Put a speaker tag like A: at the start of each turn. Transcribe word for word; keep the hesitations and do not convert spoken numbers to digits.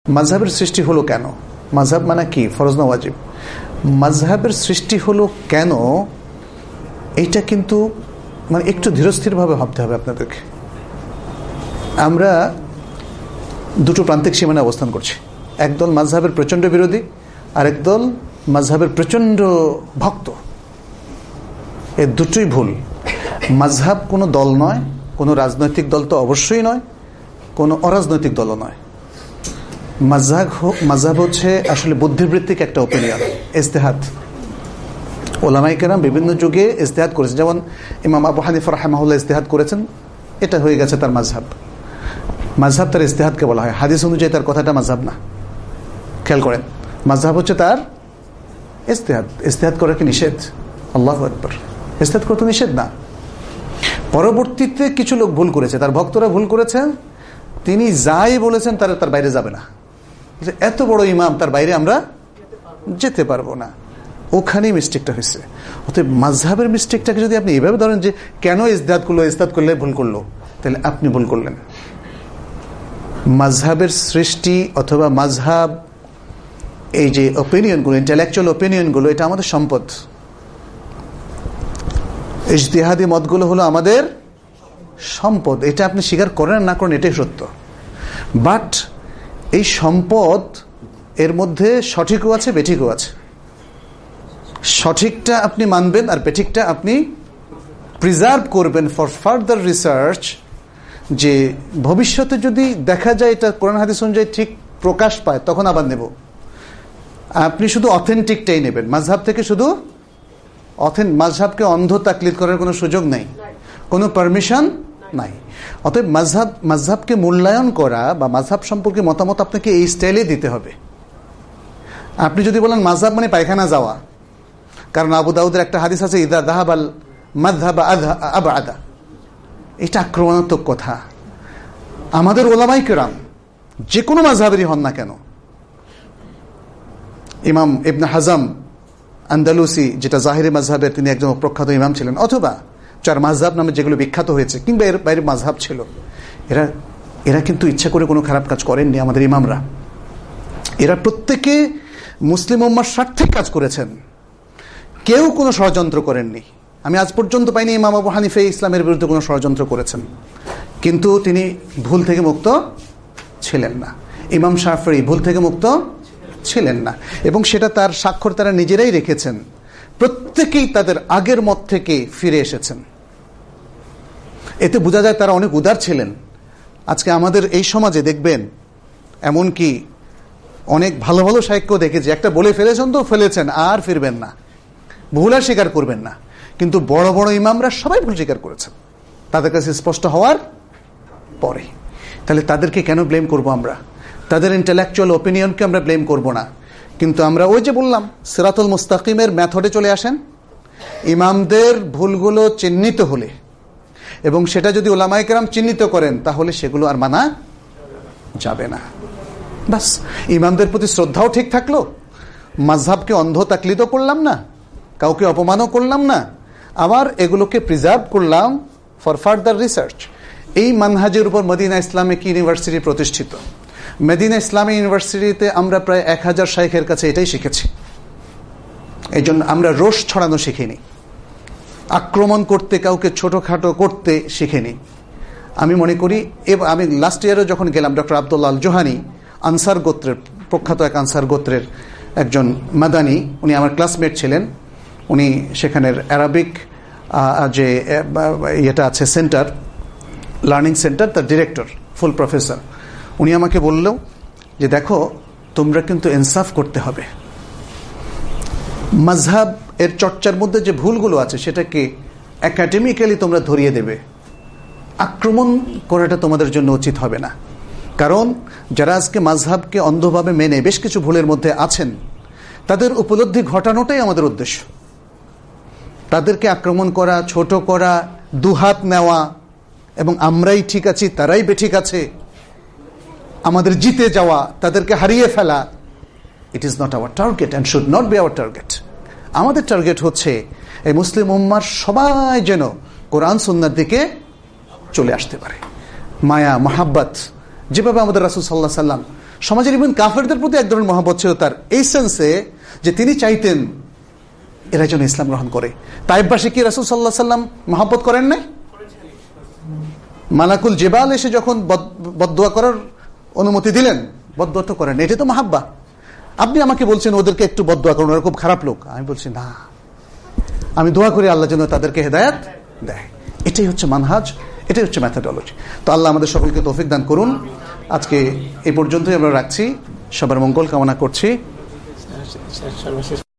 A: মাযহাবের সৃষ্টি হলো কেন? মাযহাব মানে কি? ফরজ না ওয়াজিব? মাযহাবের সৃষ্টি হলো কেন, এইটা কিন্তু মানে একটু ধীরস্থিরভাবে ভাবতে হবে আপনাদেরকে। আমরা দুটো প্রান্তিক সীমানে অবস্থান করছি। একদল মাযহাবের প্রচণ্ড বিরোধী, আর একদল মাযহাবের প্রচণ্ড ভক্ত। এ দুটোই ভুল। মাযহাব কোনো দল নয়, কোনো রাজনৈতিক দল তো অবশ্যই নয়, কোনো অরাজনৈতিক দলও নয়। মাযহাব মাযহাব হচ্ছে আসলে বুদ্ধিবৃত্তিক একটা ওপিনিয়ন, ইজতিহাদ। ওলামায়ে কেরাম বিভিন্ন যুগে ইজতিহাদ করেছেন। যেমন ইমাম আবু হানিফা রাহিমাহুল্লাহ ইজতিহাদ করেছেন, এটা হয়ে গেছে তার মাযহাব। মাযহাব তার ইজতিহাদকে বলা হয়, হাদিস অনুযায়ী তার কথাটা মাযহাব না। খেয়াল করেন, মাযহাব হচ্ছে তার ইজতিহাদ। ইজতিহাদ করা কি নিষেধ? আল্লাহু আকবার। ইজতিহাদ করতে নিষেধ না। পরবর্তীতে কিছু লোক ভুল করেছে, তার ভক্তরা ভুল করেছেন, তিনি যাই বলেছেন তার তার বাইরে যাবে না। এত বড় ইমাম, তার বাইরে আমরা যেতে পারবো না, ওখানেই মিস্টেকটা হয়েছে। অতএব মাযহাবের মিস্টেকটাকে যদি আপনি এইভাবে ধরেন যে কেন ইজতিহাদ করলো, ইজতিহাদ করলে ভুল করলো, তাহলে আপনি ভুল করলেন। মাযহাবের সৃষ্টি অথবা মাযহাব, এই যে ওপিনিয়নগুলো, ইন্টেলেকচুয়াল ওপিনিয়নগুলো, এটা আমাদের সম্পদ। ইজতিহাদি মতগুলো হলো আমাদের সম্পদ। এটা আপনি স্বীকার করেন না করেন, এটাই সত্য। বাট এই সম্পদ, এর মধ্যে সঠিকও আছে, বেঠিকও আছে। সঠিকটা আপনি মানবেন, আর বেঠিকটা আপনি প্রিজার্ভ করবেন ফর ফার্দার রিসার্চ, যে ভবিষ্যতে যদি দেখা যায় এটা কোরআন হাদিস অনুযায়ী ঠিক প্রকাশ পায়, তখন আবার নেব। আপনি শুধু অথেন্টিকটাই নেবেন, মাযহাব থেকে শুধু অথেন্টিক। মাযহাবকে অন্ধ তাকলিদ করার কোনো সুযোগ নাই, কোনো পারমিশন নাই। অতএব মাযহাব মাযহাবকে মূল্যায়ন করা বা মাযহাব সম্পর্কে মতামত আপনাকে এই স্টাইলে দিতে হবে। আপনি যদি বলেন মাযহাব মানে পায়খানা যাওয়া, কারণ আবু দাউদের একটা হাদিস আছে, ইদা যাহাবাল মাযহাব আবআদা, এটা আক্রমণাত্মক কথা। আমাদের উলামায়ে কেরাম যে কোনো মাযহাবেরই হন না কেন, ইমাম ইবনে হাজম আন্দালুসি, যেটা জাহিরি মাযহাবের, তিনি একজন প্রখ্যাত ইমাম ছিলেন, অথবা চার মাযহাব নামে যেগুলো বিখ্যাত হয়েছে, কিংবা এর বাইরে মাযহাব ছিল, এরা এরা কিন্তু ইচ্ছা করে কোনো খারাপ কাজ করেননি। আমাদের ইমামরা, এরা প্রত্যেকে মুসলিম উম্মার স্বার্থে কাজ করেছেন, কেউ কোনো ষড়যন্ত্র করেননি। আমি আজ পর্যন্ত পাইনি ইমাম আবু হানিফা ইসলামের বিরুদ্ধে কোনো ষড়যন্ত্র করেছেন, কিন্তু তিনি ভুল থেকে মুক্ত ছিলেন না। ইমাম শাফিঈ ভুল থেকে মুক্ত ছিলেন না, এবং সেটা তার স্বাক্ষর তারা নিজেরাই রেখেছেন। প্রত্যেকেই তাদের আগের মত থেকে ফিরে এসেছেন। এতে বোঝা যায় তারা অনেক উদার ছিলেন। আজকে আমাদের এই সমাজে দেখবেন, এমনকি অনেক ভালো ভালো শায়খকেও দেখেছি, একটা বলে ফেলেছেন তো ফেলেছেন, আর ফিরবেন না, ভুল আর স্বীকার করবেন না। কিন্তু বড় বড় ইমামরা সবাই ভুল স্বীকার করেছেন তাদের কাছে স্পষ্ট হওয়ার পরে। তাহলে তাদেরকে কেন ব্লেম করব আমরা? তাদের ইন্টেলেকচুয়াল ওপিনিয়নকে আমরা ব্লেম করব না। কিন্তু আমরা ওই যে বললাম, সিরাতুল মুস্তাকিমের মেথডে চলে আসেন। ইমামদের ভুলগুলো চিহ্নিত হলে, এবং সেটা যদি উলামায়ে কেরাম চিহ্নিত করেন, তাহলে সেগুলো আর মানা যাবে না। বাস, ইমামদের প্রতি শ্রদ্ধাও ঠিক থাকলো, মাযহাবকে অন্ধ তাকলিদও করলাম না, কাউকে অপমানও করলাম না, আবার এগুলোকে প্রিজার্ভ করলাম ফর ফার্দার রিসার্চ। এই মানহাজের উপর মদিনা ইসলামিক ইউনিভার্সিটি প্রতিষ্ঠিত। মদিনা ইসলামিক ইউনিভার্সিটিতে আমরা প্রায় এক হাজার শাইখের কাছে এটাই শিখেছি। এই জন্য আমরা রোষ ছড়ানো শিখিনি, আক্রমণ করতে, কাউকে ছোটখাটো করতে শিখিনি। আমি মনে করি, এবং আমি লাস্ট ইয়ারও যখন গেলাম, ডক্টর আব্দুল্লাহ আল জোহানি, আনসার গোত্রের, প্রখ্যাত এক আনসার গোত্রের একজন মাদানী, উনি আমার ক্লাসমেট ছিলেন। উনি সেখানের অ্যারাবিক যে ইয়েটা আছে, সেন্টার, লার্নিং সেন্টার, তার ডিরেক্টর, ফুল প্রফেসর। উনি আমাকে বলল যে দেখো, তোমরা কিন্তু ইনসাফ করতে হবে। মাযহাব এর চর্চার মধ্যে যে ভুলগুলো আছে, সেটাকে একাডেমিক্যালি তোমরা ধরিয়ে দেবে, আক্রমণ করাটা তোমাদের জন্য উচিত হবে না। কারণ যারা আজকে মাযহাবকে অন্ধভাবে মেনে বেশ কিছু ভুলের মধ্যে আছেন, তাদের উপলব্ধি ঘটানোটাই আমাদের উদ্দেশ্য। তাদেরকে আক্রমণ করা, ছোট করা, দুহাত নেওয়া, এবং আমরাই ঠিক আছি তারাই বেঠিক আছে, আমাদের জিতে যাওয়া, তাদেরকে হারিয়ে ফেলা, it is not our target and should not be our target. আমাদের টার্গেট হচ্ছে এই মুসলিম উম্মার সবাই যেন কোরআন সুন্নাহর দিকে চলে আসতে পারে। মায়া, মহাব্বত, যেভাবে আমাদের রাসূল সাল্লাল্লাহু আলাইহি সাল্লাম সমাজের ইভেন কাফেরদের প্রতি এক ধরনের মহব্বত ছিল তার, এই সেন্সে যে তিনি চাইতেন এরা যেন ইসলাম গ্রহণ করে। তাইফবাসী কি রাসূল সাল্লাল্লাহু আলাইহি ওয়াসাল্লাম মহব্বত করেন নাই? মালাকুল জেবাল এসে যখন বদদুয়া করার অনুমতি দিলেন, বদদুয়া তো করেন, এটা তো মাহাব্বা। আপনি আমাকে বলছেন ওদেরকে একটু বদদুয়া করুন, ওরা খুব খারাপ লোক। আমি বলছি না, আমি দোয়া করি আল্লাহ যেন তাদেরকে হেদায়েত দেয়। এটাই হচ্ছে মানহাজ, এটাই হচ্ছে মেথোডোলজি। তো আল্লাহ আমাদের সকলকে তৌফিক দান করুন। আজকে এই পর্যন্তই আমরা রাখছি, সবার মঙ্গল কামনা করছি।